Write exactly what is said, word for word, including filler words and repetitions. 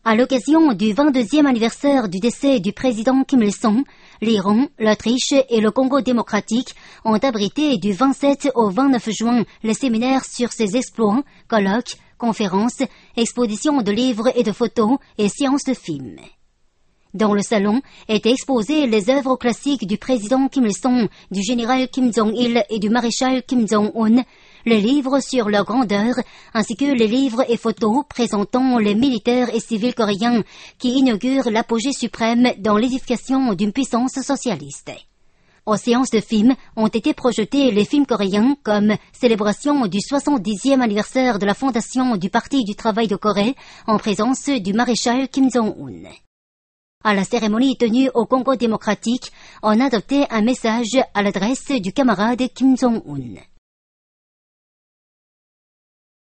À l'occasion du vingt-deuxième anniversaire du décès du président Kim Il-sung, l'Iran, l'Autriche et le Congo démocratique ont abrité du vingt-sept au vingt-neuf juin les séminaires sur ses exploits, colloques, conférences, expositions de livres et de photos et séances de films. Dans le salon étaient exposées les œuvres classiques du président Kim Il-sung, du général Kim Jong-il et du maréchal Kim Jong-un, les livres sur leur grandeur, ainsi que les livres et photos présentant les militaires et civils coréens qui inaugurent l'apogée suprême dans l'édification d'une puissance socialiste. Aux séances de films ont été projetés les films coréens comme célébration du soixante-dixième anniversaire de la fondation du Parti du travail de Corée en présence du maréchal Kim Jong-un. À la cérémonie tenue au Congo démocratique, on adoptait un message à l'adresse du camarade Kim Jong-un.